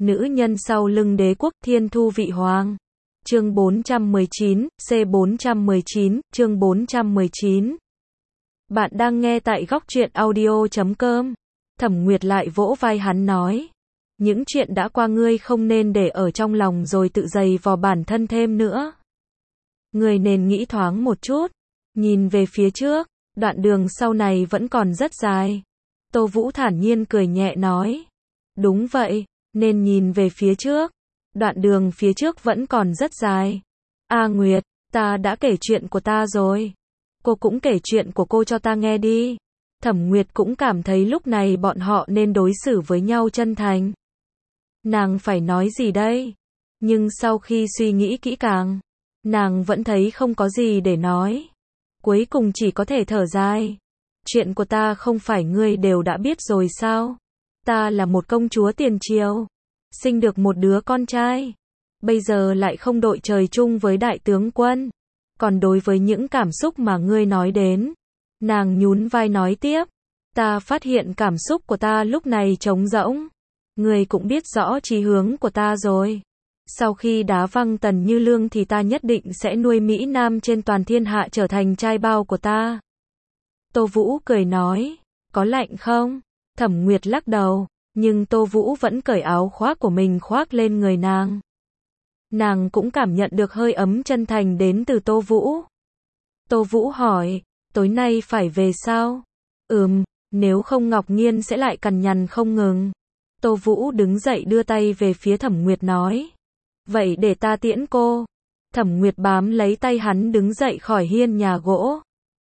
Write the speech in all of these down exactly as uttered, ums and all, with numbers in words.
nữ nhân sau lưng đế quốc thiên thu vị hoàng. Chương bốn trăm mười chín, C bốn trăm mười chín, chương bốn trăm mười chín. Bạn đang nghe tại góc truyện audio chấm com. Thẩm Nguyệt lại vỗ vai hắn nói. Những chuyện đã qua ngươi không nên để ở trong lòng rồi tự dày vò bản thân thêm nữa. Ngươi nên nghĩ thoáng một chút. Nhìn về phía trước, đoạn đường sau này vẫn còn rất dài. Tô Vũ thản nhiên cười nhẹ nói. Đúng vậy, nên nhìn về phía trước. Đoạn đường phía trước vẫn còn rất dài. A Nguyệt, ta đã kể chuyện của ta rồi. Cô cũng kể chuyện của cô cho ta nghe đi. Thẩm Nguyệt cũng cảm thấy lúc này bọn họ nên đối xử với nhau chân thành. Nàng phải nói gì đây? Nhưng sau khi suy nghĩ kỹ càng, nàng vẫn thấy không có gì để nói. Cuối cùng chỉ có thể thở dài. Chuyện của ta không phải ngươi đều đã biết rồi sao? Ta là một công chúa tiền triều, sinh được một đứa con trai. Bây giờ lại không đội trời chung với đại tướng quân. Còn đối với những cảm xúc mà ngươi nói đến, nàng nhún vai nói tiếp. Ta phát hiện cảm xúc của ta lúc này trống rỗng. Ngươi cũng biết rõ chí hướng của ta rồi. Sau khi đá văng Tần Như Lương thì ta nhất định sẽ nuôi Mỹ Nam trên toàn thiên hạ trở thành trai bao của ta. Tô Vũ cười nói. Có lạnh không? Thẩm Nguyệt lắc đầu. Nhưng Tô Vũ vẫn cởi áo khoác của mình khoác lên người nàng. Nàng cũng cảm nhận được hơi ấm chân thành đến từ Tô Vũ. Tô Vũ hỏi. Tối nay phải về sao? Ừm, nếu không Ngọc Nghiên sẽ lại cằn nhằn không ngừng. Tô Vũ đứng dậy đưa tay về phía Thẩm Nguyệt nói. Vậy để ta tiễn cô. Thẩm Nguyệt bám lấy tay hắn đứng dậy khỏi hiên nhà gỗ.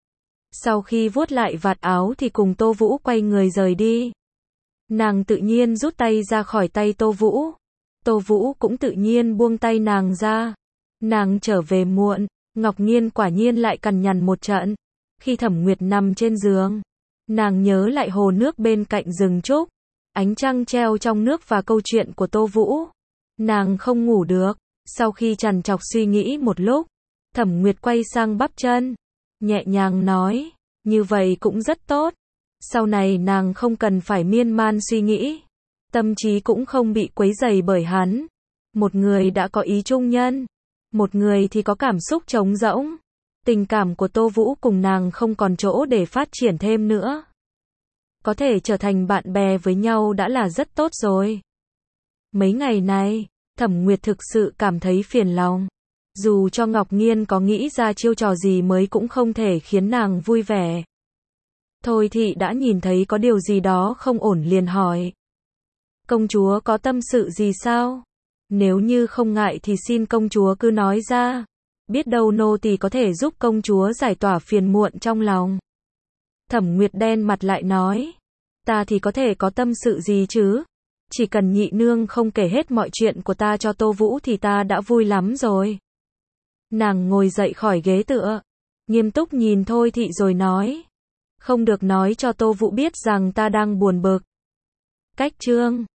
Sau khi vuốt lại vạt áo thì cùng Tô Vũ quay người rời đi. Nàng tự nhiên rút tay ra khỏi tay Tô Vũ. Tô Vũ cũng tự nhiên buông tay nàng ra. Nàng trở về muộn. Ngọc Nghiên quả nhiên lại cằn nhằn một trận. Khi Thẩm Nguyệt nằm trên giường, nàng nhớ lại hồ nước bên cạnh rừng trúc, ánh trăng treo trong nước và câu chuyện của Tô Vũ. Nàng không ngủ được. Sau khi trằn trọc suy nghĩ một lúc, Thẩm Nguyệt quay sang bắp chân, nhẹ nhàng nói, như vậy cũng rất tốt. Sau này nàng không cần phải miên man suy nghĩ, tâm trí cũng không bị quấy rầy bởi hắn. Một người đã có ý trung nhân, một người thì có cảm xúc trống rỗng. Tình cảm của Tô Vũ cùng nàng không còn chỗ để phát triển thêm nữa. Có thể trở thành bạn bè với nhau đã là rất tốt rồi. Mấy ngày này, Thẩm Nguyệt thực sự cảm thấy phiền lòng. Dù cho Ngọc Nghiên có nghĩ ra chiêu trò gì mới cũng không thể khiến nàng vui vẻ. Thôi Thị đã nhìn thấy có điều gì đó không ổn liền hỏi. Công chúa có tâm sự gì sao? Nếu như không ngại thì xin công chúa cứ nói ra. Biết đâu nô tỳ có thể giúp công chúa giải tỏa phiền muộn trong lòng. Thẩm Nguyệt đen mặt lại nói. Ta thì có thể có tâm sự gì chứ? Chỉ cần nhị nương không kể hết mọi chuyện của ta cho Tô Vũ thì ta đã vui lắm rồi. Nàng ngồi dậy khỏi ghế tựa, nghiêm túc nhìn Thôi Thị rồi nói. Không được nói cho Tô Vũ biết rằng ta đang buồn bực. Cách chương